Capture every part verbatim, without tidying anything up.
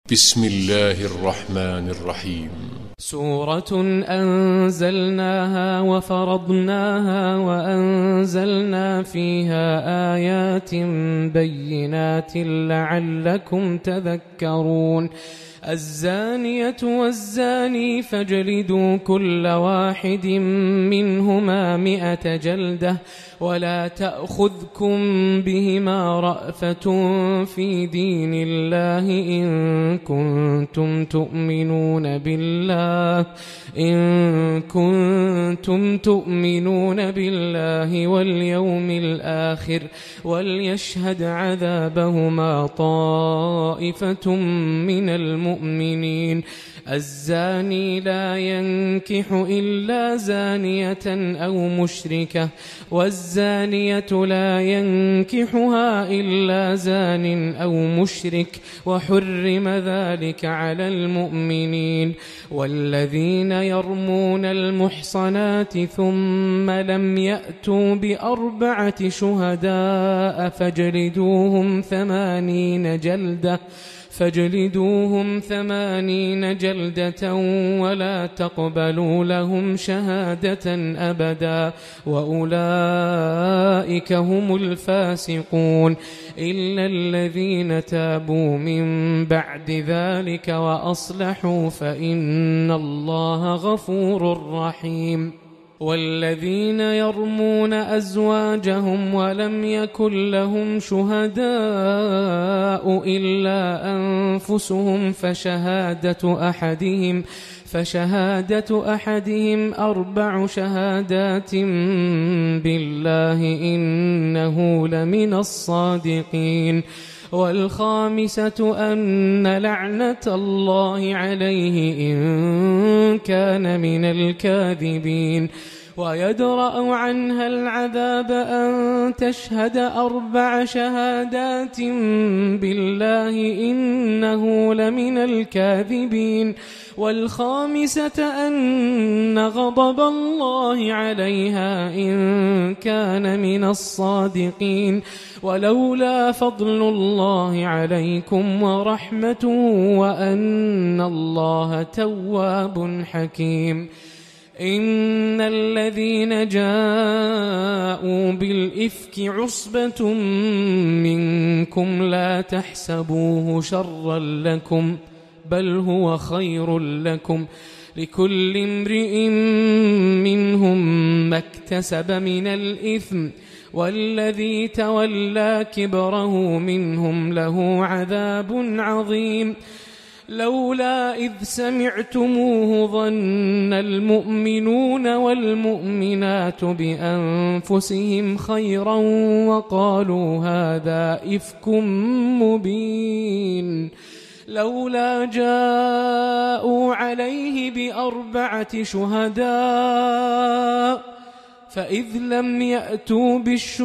بسم الله الرحمن الرحيم. سورة أنزلناها وفرضناها وأنزلنا فيها آيات بينات لعلكم تذكرون. الزانية والزاني فاجلدوا كل واحد منهما مئة جلدة ولا تأخذكم بهما رأفة في دين الله إن كنتم تؤمنون بالله إن كنتم تؤمنون بالله واليوم الآخر وليشهد عذابهما طائفة من المؤمنين. الزاني لا ينكح إلا زانية أو مشركة والزانية لا ينكحها إلا زان أو مشرك وحرم ذلك على المؤمنين. والذين يرمون المحصنات ثم لم يأتوا بأربعة شهداء فاجلدوهم ثمانين جلدة فاجلدوهم ثمانين جلدة ولا تقبلوا لهم شهادة أبدا وأولئك هم الفاسقون إلا الذين تابوا من بعد ذلك وأصلحوا فإن الله غفور رحيم. والذين يرمون أزواجهم ولم يكن لهم شهداء إلا أنفسهم فشهادة أحدهم فشهادة أحدهم أربع شهادات بالله إنه لمن الصادقين. والخامسة أن لعنة الله عليه إن كان من الكاذبين. ويدرأ عنها العذاب أن تشهد أربع شهادات بالله إنه لمن الكاذبين. والخامسة أن غضب الله عليها إن كان من الصادقين. ولولا فضل الله عليكم ورحمته وأن الله تواب حكيم. إن الذين جاءوا بالإفك عصبة منكم لا تحسبوه شرا لكم بل هو خير لكم لكل امرئ منهم ما اكتسب من الإثم والذي تولى كبره منهم له عذاب عظيم. لولا إذ سمعتموه ظن المؤمنون والمؤمنات بأنفسهم خيرا وقالوا هذا إفك مبين. لولا جاءوا عليه بأربعة شهداء فإذ لم يأتوا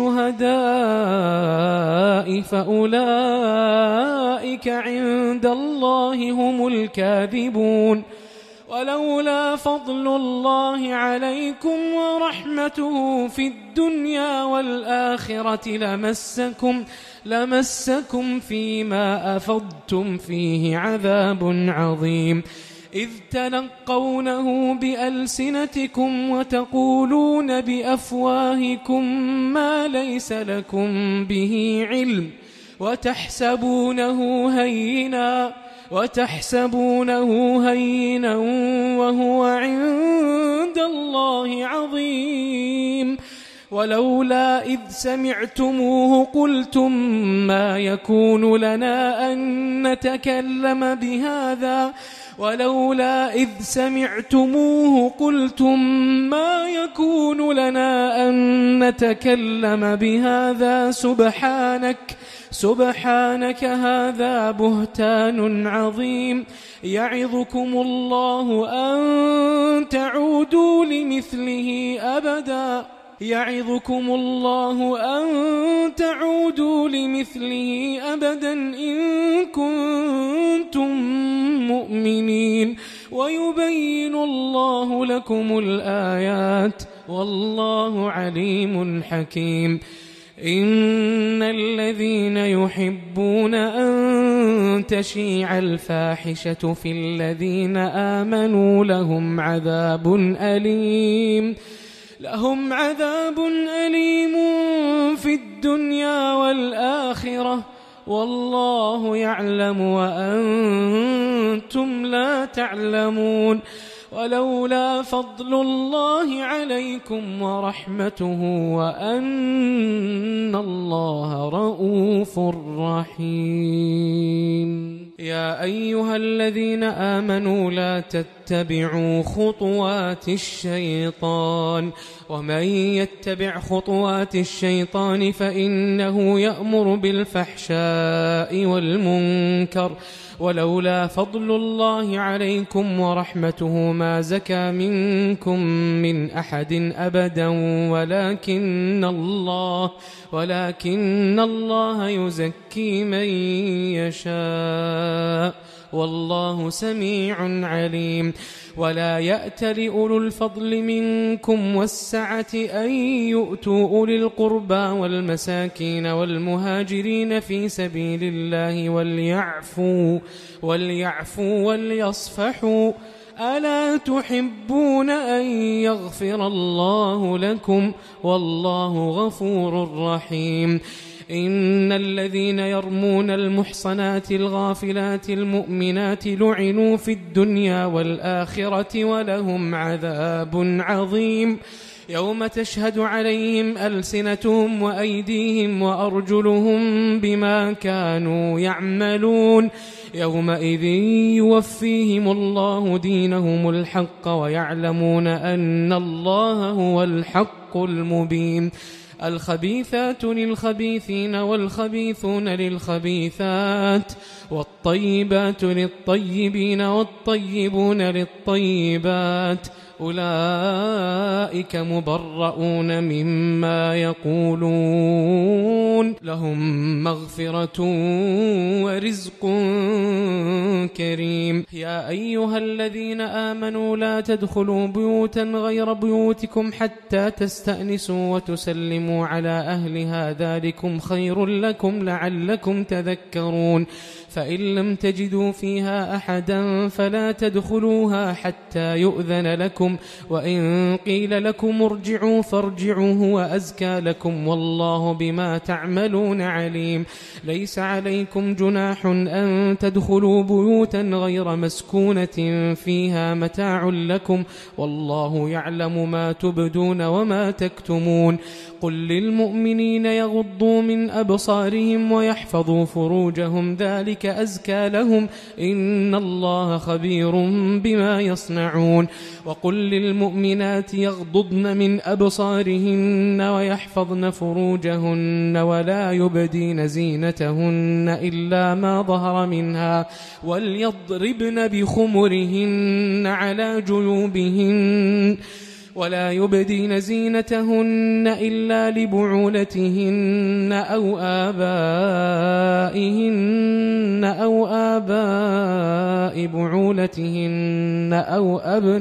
بالشهداء فأولئك عند الله هم الكاذبون. ولولا فضل الله عليكم ورحمته في الدنيا والآخرة لمسكم لمسكم فيما أفضتم فيه عذاب عظيم. إذ تلقونه بألسنتكم وتقولون بأفواهكم ما ليس لكم به علم وتحسبونه هينا وتحسبونه هينا وهو عند الله عظيم. ولولا إذ سمعتموه قلتم ما يكون لنا أن نتكلم بهذا ولولا إذ سمعتموه قلتم ما يكون لنا أن نتكلم بهذا سبحانك سبحانك هذا بهتان عظيم. يعظكم الله أن تعودوا لمثله أبدا يعظكم الله أن تعودوا لمثله أبدا إن كنتم مؤمنين. ويبين الله لكم الآيات والله عليم حكيم. إن الذين يحبون أن تشيع الفاحشة في الذين آمنوا لهم عذاب أليم لهم عذاب أليم في الدنيا والآخرة والله يعلم وأنتم لا تعلمون ولولا فضل الله عليكم ورحمته وأن الله رؤوف رحيم. يا أيها الذين آمنوا لا تتبعوا خطوات الشيطان ومن يتبع خطوات الشيطان فإنه يأمر بالفحشاء والمنكر ولولا فضل الله عليكم ورحمته ما زكى منكم من أحد أبدا ولكن الله ولكن الله يزكي من يشاء والله سميع عليم. ولا يأت لأولو الفضل منكم والسعة أن يؤتوا أولي القربى والمساكين والمهاجرين في سبيل الله وليعفوا وليعفوا وليصفحوا ألا تحبون أن يغفر الله لكم والله غفور رحيم. إن الذين يرمون المحصنات الغافلات المؤمنات لعنوا في الدنيا والآخرة ولهم عذاب عظيم يوم تشهد عليهم ألسنتهم وأيديهم وأرجلهم بما كانوا يعملون يومئذ يوفيهم الله دينهم الحق ويعلمون أن الله هو الحق المبين. الخبيثات للخبيثين والخبيثون للخبيثات والطيبات للطيبين والطيبون للطيبات أولئك مبرؤون مما يقولون لهم مغفرة ورزق كريم. يا أيها الذين آمنوا لا تدخلوا بيوتا غير بيوتكم حتى تستأنسوا وتسلموا على أهلها ذلكم خير لكم لعلكم تذكرون. فإن لم تجدوا فيها أحدا فلا تدخلوها حتى يؤذن لكم وإن قيل لكم ارجعوا فارجعوا هو أزكى لكم والله بما تعملون عليم. ليس عليكم جناح أن تدخلوا بيوتا غير مسكونة فيها متاع لكم والله يعلم ما تبدون وما تكتمون. قل للمؤمنين يغضوا من أبصارهم ويحفظوا فروجهم ذلك أزكى لهم إن الله خبير بما يصنعون. وقل للمؤمنات يغضضن من أبصارهن ويحفظن فروجهن ولا يبدين زينتهن إلا ما ظهر منها وليضربن بخمرهن على جيوبهن ولا يبدين زينتهن إلا لبعولتهن أو آبائهن أو آباء بعولتهن أو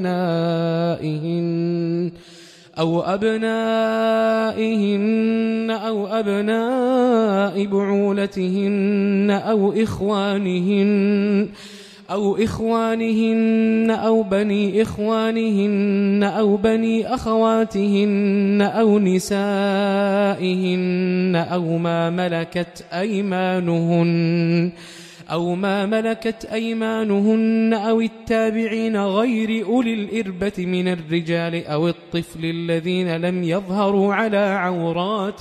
أبنائهن أو أبنائهن أو أبناء بعولتهن أو إخوانهن أو إخوانهن أو بني إخوانهن أو بني أخواتهن أو نسائهن أو ما ملكت أيمانهن أو ما ملكت أيمانهن أو التابعين غير أولي الإربة من الرجال أو الطفل الذين لم يظهروا على عورات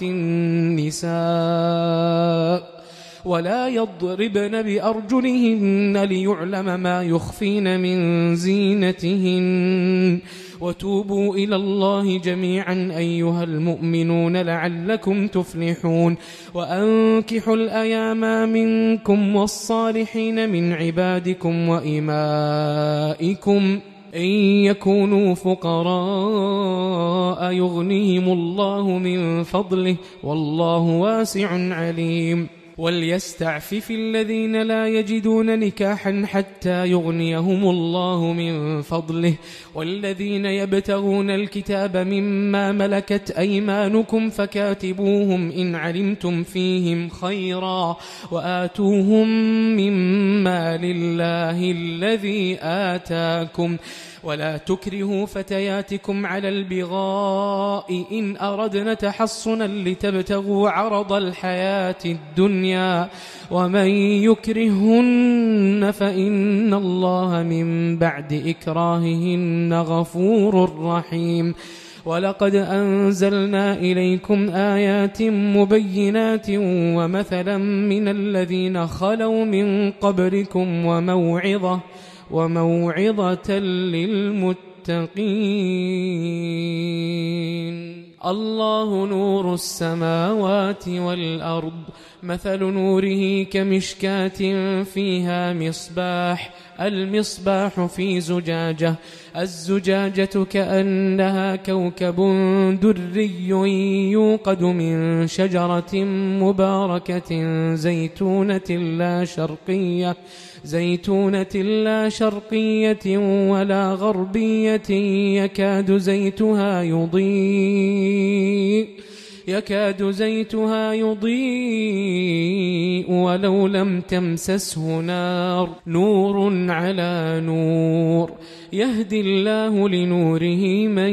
النساء ولا يضربن بأرجلهن ليعلم ما يخفين من زينتهن وتوبوا إلى الله جميعا أيها المؤمنون لعلكم تفلحون. وأنكحوا الأيام منكم والصالحين من عبادكم وإمائكم إن يكونوا فقراء يغنيهم الله من فضله والله واسع عليم. وليستعفف الذين لا يجدون نكاحا حتى يغنيهم الله من فضله والذين يبتغون الكتاب مما ملكت أيمانكم فكاتبوهم إن علمتم فيهم خيرا وآتوهم مما لله الذي آتاكم ولا تكرهوا فتياتكم على البغاء إن أردنا تحصنا لتبتغوا عرض الحياة الدنيا ومن يكرهن فإن الله من بعد إكراههن غفور رحيم. ولقد أنزلنا إليكم آيات مبينات ومثلا من الذين خلوا من قبلكم وموعظة وموعظة للمتقين. الله نور السماوات والأرض مثل نوره كمشكاة فيها مصباح المصباح في زجاجة الزجاجة كأنها كوكب دري يوقد من شجرة مباركة زيتونة لا شرقية زيتونة لا شرقية ولا غربية يكاد زيتها يضيء يكاد زيتها يضيء ولو لم تمسسه نار نور على نور يهدي الله لنوره من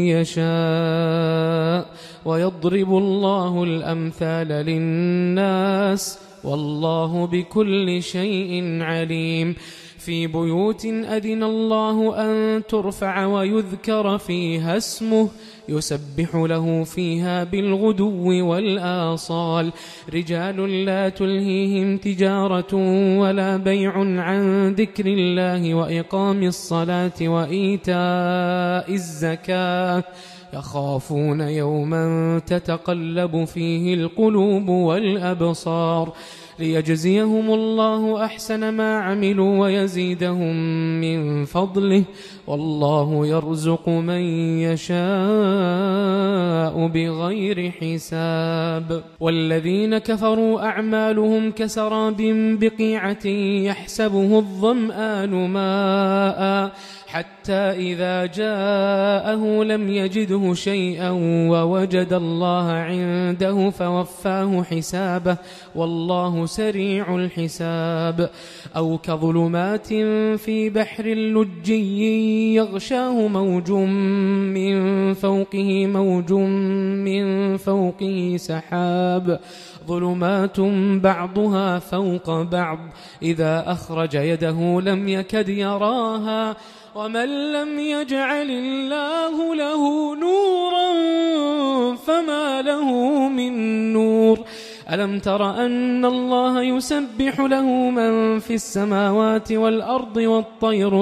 يشاء ويضرب الله الأمثال للناس والله بكل شيء عليم. في بيوت أذن الله أن ترفع ويذكر فيها اسمه يسبح له فيها بالغدو والآصال رجال لا تلهيهم تجارة ولا بيع عن ذكر الله وإقام الصلاة وإيتاء الزكاة يخافون يوما تتقلب فيه القلوب والأبصار ليجزيهم الله أحسن ما عملوا ويزيدهم من فضله والله يرزق من يشاء بغير حساب. والذين كفروا أعمالهم كسراب بقيعة يحسبه الظمآن ماء حتى إذا جاءه لم يجده شيئا ووجد الله عنده فوفاه حسابه والله سريع الحساب. أو كظلمات في بحر لجي يغشاه موج من فوقه موج من فوقه سحاب ظلمات بعضها فوق بعض إذا أخرج يده لم يكد يراها ومن لم يجعل الله له نورا فما له من نور. ألم تر أن الله يسبح له من في السماوات والأرض والطير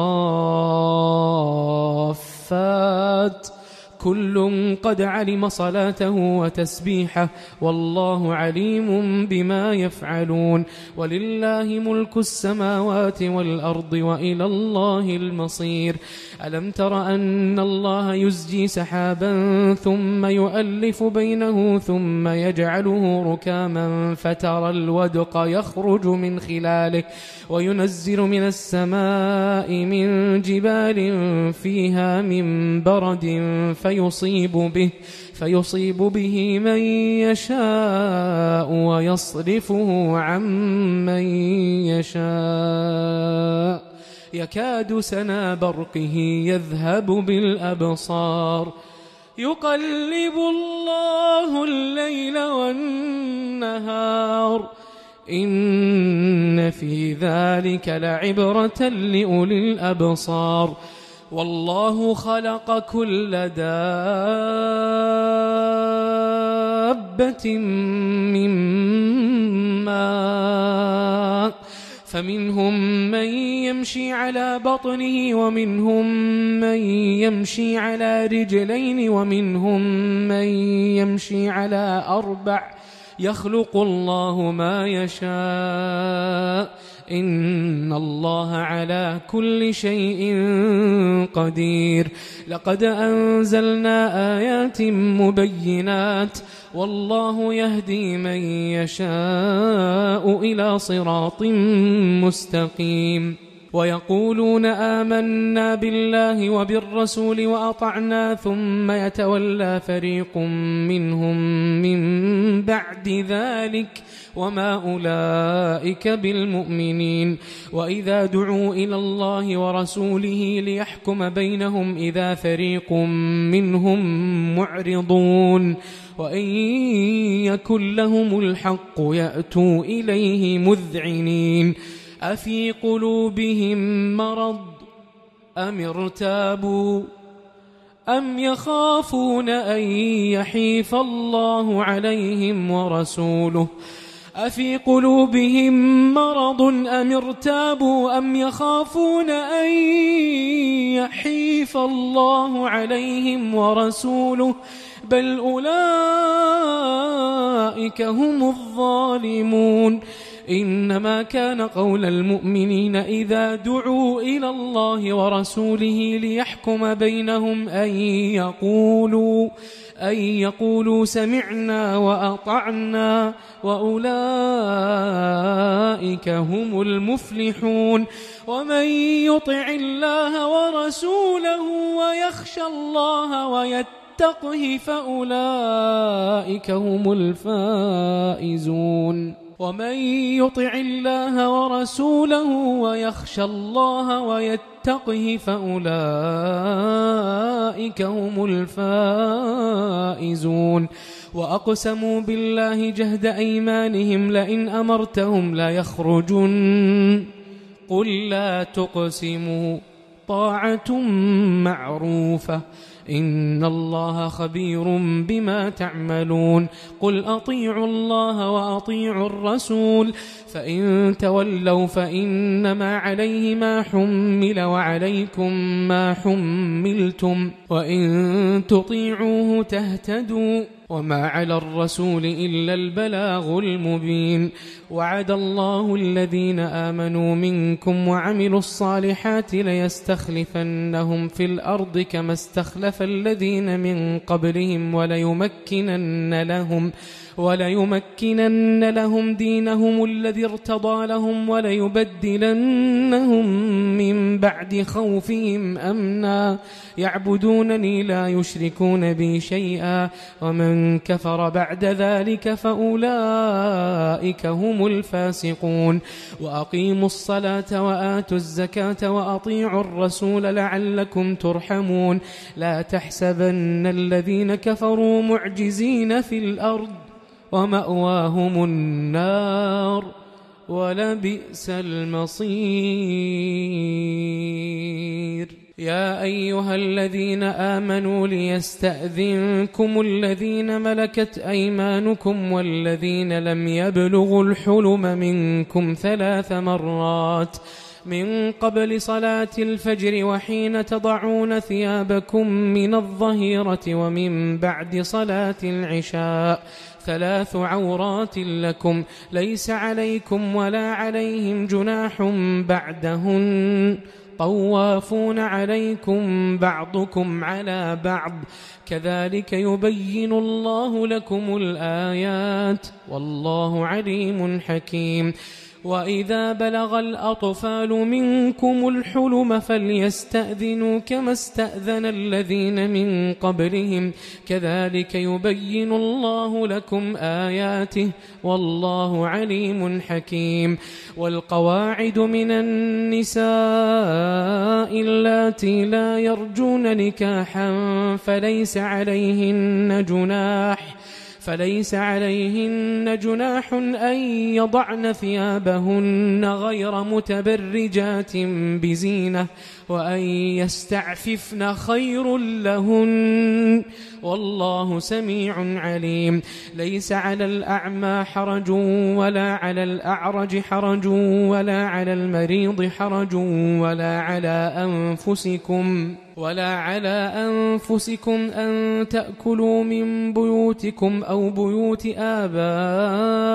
صافات كل قد علم صلاته وتسبيحه والله عليم بما يفعلون. ولله ملك السماوات والأرض وإلى الله المصير. ألم تر أن الله يزجي سحابا ثم يؤلف بينه ثم يجعله ركاما فترى الودق يخرج من خلاله وينزل من السماء من جبال فيها من برد فيصيب به فيصيب به من يشاء ويصرفه عن من يشاء يكاد سنا برقه يذهب بالأبصار يقلب الله الليل والنهار إن في ذلك لعبرة لأولي الأبصار. والله خلق كل دابة من ماء فمنهم من يمشي على بطنه ومنهم من يمشي على رجلين ومنهم من يمشي على أربع يخلق الله ما يشاء إن الله على كل شيء قدير. لقد أنزلنا آيات مبينات والله يهدي من يشاء إلى صراط مستقيم. ويقولون آمنا بالله وبالرسول وأطعنا ثم يتولى فريق منهم من بعد ذلك وما أولئك بالمؤمنين. وإذا دعوا إلى الله ورسوله ليحكم بينهم إذا فريق منهم معرضون وإن يكن لهم الحق يأتوا إليه مذعنين. أفي قلوبهم مرض أم ارتابوا أم يخافون أن يحيف الله عليهم ورسوله أفي قلوبهم مرض أم ارتابوا أم يخافون أن يحيف الله عليهم ورسوله بل أولئك هم الظالمون. إنما كان قول المؤمنين إذا دعوا إلى الله ورسوله ليحكم بينهم أن يقولوا أن يقولوا سمعنا وأطعنا وأولئك هم المفلحون. ومن يطع الله ورسوله ويخشى الله ويتقه فأولئك هم الفائزون. ومن يطع الله ورسوله ويخشى الله ويتقه فأولئك هم الفائزون. وأقسموا بالله جهد أيمانهم لئن أمرتهم لا يخرجون قل لا تقسموا طاعة معروفة إن الله خبير بما تعملون. قل أطيعوا الله وأطيعوا الرسول فإن تولوا فإنما عليه ما حمل وعليكم ما حملتم وإن تطيعوه تهتدوا وما على الرسول إلا البلاغ المبين. وعد الله الذين آمنوا منكم وعملوا الصالحات ليستخلفنهم في الأرض كما استخلف الذين من قبلهم وليمكنن لهم وليمكنن لهم دينهم الذي ارتضى لهم وليبدلنهم من بعد خوفهم أمنا يعبدونني لا يشركون بي شيئا ومن كفر بعد ذلك فأولئك هم الفاسقون. وأقيموا الصلاة وآتوا الزكاة وأطيعوا الرسول لعلكم ترحمون. لا تحسبن الذين كفروا معجزين في الأرض ومأواهم النار ولبئس المصير. يا أيها الذين آمنوا ليستأذنكم الذين ملكت أيمانكم والذين لم يبلغوا الحلم منكم ثلاث مرات من قبل صلاة الفجر وحين تضعون ثيابكم من الظهيرة ومن بعد صلاة العشاء ثلاث عورات لكم ليس عليكم ولا عليهم جناح بعدهن طوافون عليكم بعضكم على بعض كذلك يبين الله لكم الآيات والله عليم حكيم. وإذا بلغ الأطفال منكم الحلم فليستأذنوا كما استأذن الذين من قبلهم كذلك يبين الله لكم آياته والله عليم حكيم. والقواعد من النساء اللاتي لا يرجون نكاحا فليس عليهن جناح فليس عليهن جناح أن يضعن ثيابهن غير متبرجات بزينة وأن يستعففن خير لهن والله سميع عليم. ليس على الأعمى حرج ولا على الأعرج حرج ولا على المريض حرج ولا على أنفسكم ولا على أنفسكم أن تأكلوا من بيوتكم أو بيوت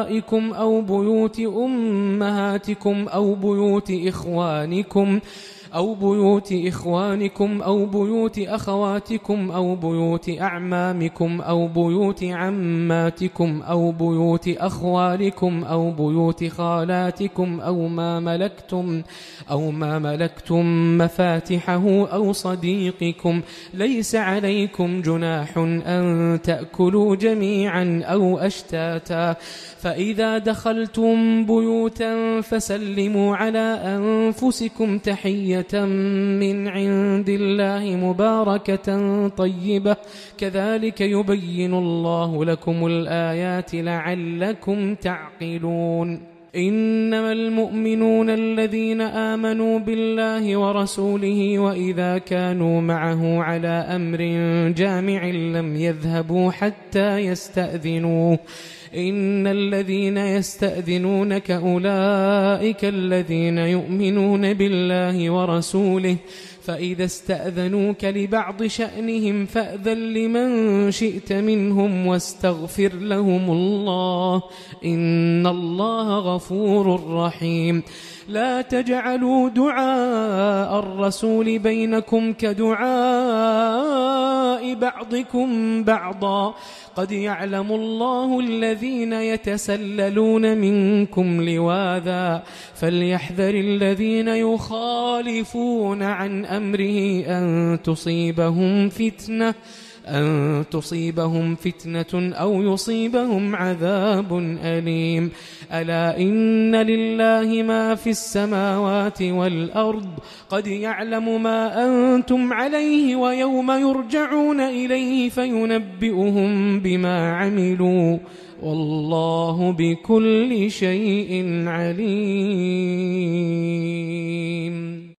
آبائكم أو بيوت أمهاتكم أو بيوت إخوانكم أو بيوت إخوانكم أو بيوت أخواتكم أو بيوت أعمامكم أو بيوت عماتكم أو بيوت أخوالكم أو بيوت خالاتكم أو ما ملكتم أو ما ملكتم مفاتحه أو صديقكم. ليس عليكم جناح أن تأكلوا جميعا أو أشتاتا، فإذا دخلتم بيوتا فسلموا على أنفسكم تحية من عند الله مباركة طيبة، كذلك يبين الله لكم الآيات لعلكم تعقلون. إنما المؤمنون الذين آمنوا بالله ورسوله وإذا كانوا معه على أمر جامع لم يذهبوا حتى يستأذنوه. إن الذين يستأذنونك أولئك الذين يؤمنون بالله ورسوله، فإذا استأذنوك لبعض شأنهم فأذن لمن شئت منهم واستغفر لهم الله، إن الله غفور رحيم. لا تجعلوا دعاء الرسول بينكم كدعاء بعضكم بعضا، قد يعلم الله الذين يتسللون منكم لواذا، فليحذر الذين يخالفون عن أمره أن تصيبهم فتنة أن تصيبهم فتنة أو يصيبهم عذاب أليم. ألا إن لله ما في السماوات والأرض، قد يعلم ما أنتم عليه ويوم يرجعون إليه فينبئهم بما عملوا، والله بكل شيء عليم.